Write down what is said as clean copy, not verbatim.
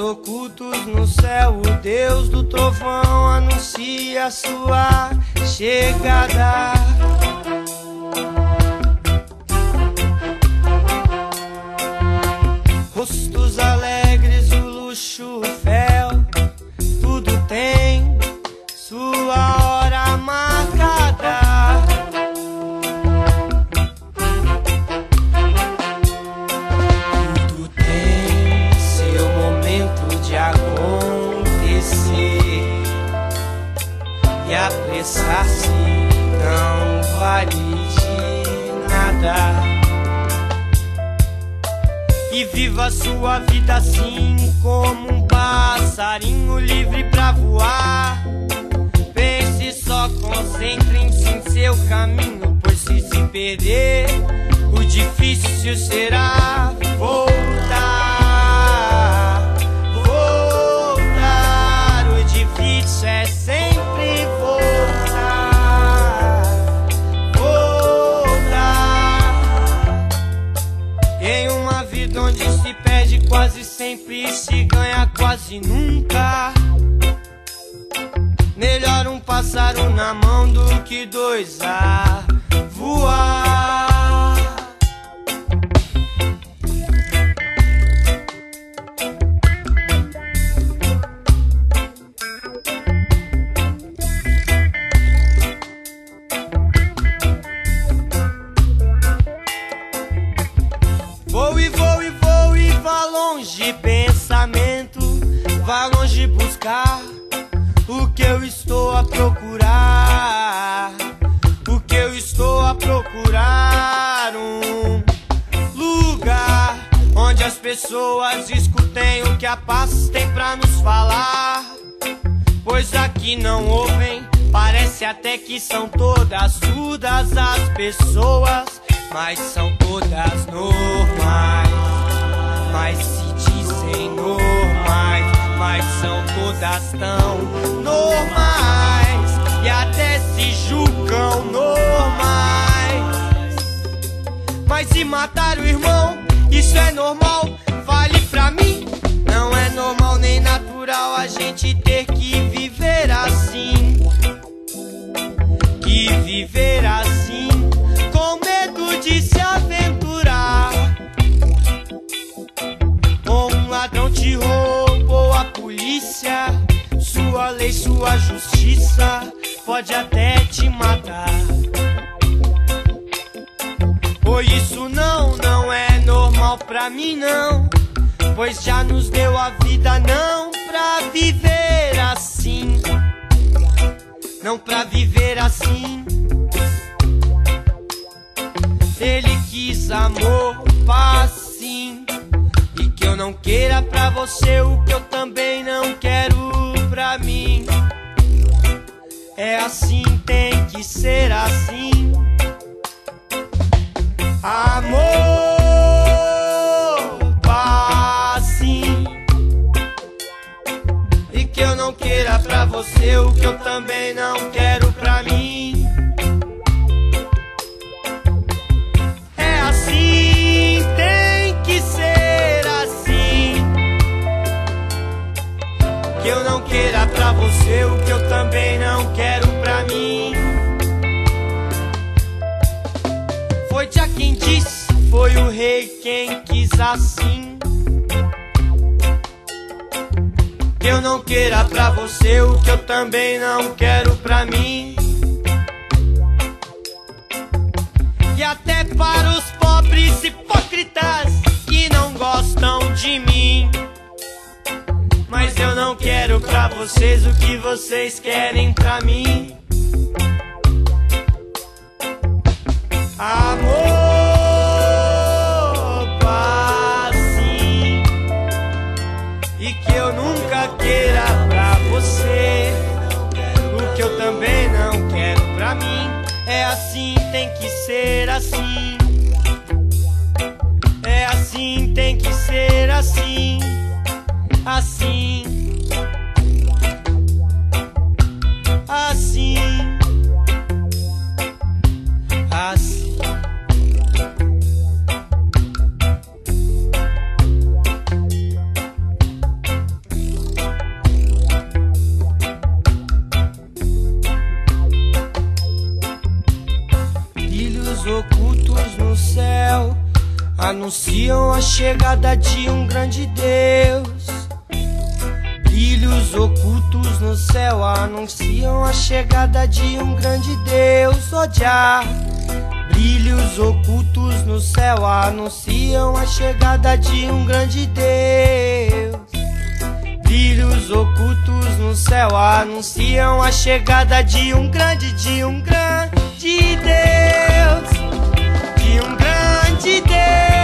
ocultos no céu, o Deus do trovão anuncia sua chegada. Rostos alegres, o luxo, o fel, tudo tem sua hora marcada. Tudo tem seu momento de acontecer, e apressar-se não vale de nada. E viva sua vida assim, como um passarinho livre pra voar. Pense só, concentre-se em seu caminho, pois se perder, o difícil será voltar. Voltar, o difícil é sempre voltar. Voltar. Em uma vida onde se perde quase sempre, se ganha quase nunca. Melhor um pássaro na mão do que dois a voar. Voe, voe, voe, vá longe, pensamento, vá longe buscar o que eu estou a procurar. O que eu estou a procurar, um lugar onde as pessoas escutem o que a paz tem pra nos falar. Pois aqui não ouvem, parece até que são todas surdas as pessoas, mas são todas normais. Mas se dizem normais, mas são todas tão normais e até se julgam normais. Mas se matar o irmão, isso é normal? Fale pra mim. Não é normal nem natural a gente ter que viver assim. Que viver assim, com medo de se aventurar. Um ladrão te roubou, a polícia, sua lei, sua justiça pode até te matar. Pois isso não é normal pra mim não, pois já nos deu a vida não pra viver assim. Não pra viver assim. Ele quis amor, paz, sim, e que eu não queira pra você o que eu também não quero pra mim. É assim, tem que ser assim. Amor, paz, sim, e que eu não queira pra você o que eu também não quero pra mim. É assim, tem que ser assim. Que eu não queira pra você o que eu também não quero pra mim. Foi já quem disse, foi o rei quem quis assim. Que eu não queira pra você o que eu também não quero pra mim. E até para os pobres hipócritas que não gostam de mim. Mas eu não quero pra vocês o que vocês querem pra mim. Amor, paz, sim, e que eu nunca queira pra você o que eu também não quero pra mim. É assim, tem que ser assim. É assim, tem que ser assim. Assim, assim, assim. chegada de um grande Deus. Brilhos ocultos no céu anunciam a chegada de um grande Deus. Odiar. Brilhos ocultos no céu anunciam a chegada de um grande Deus. Brilhos ocultos no céu anunciam a chegada de um grande Deus. De um grande Deus.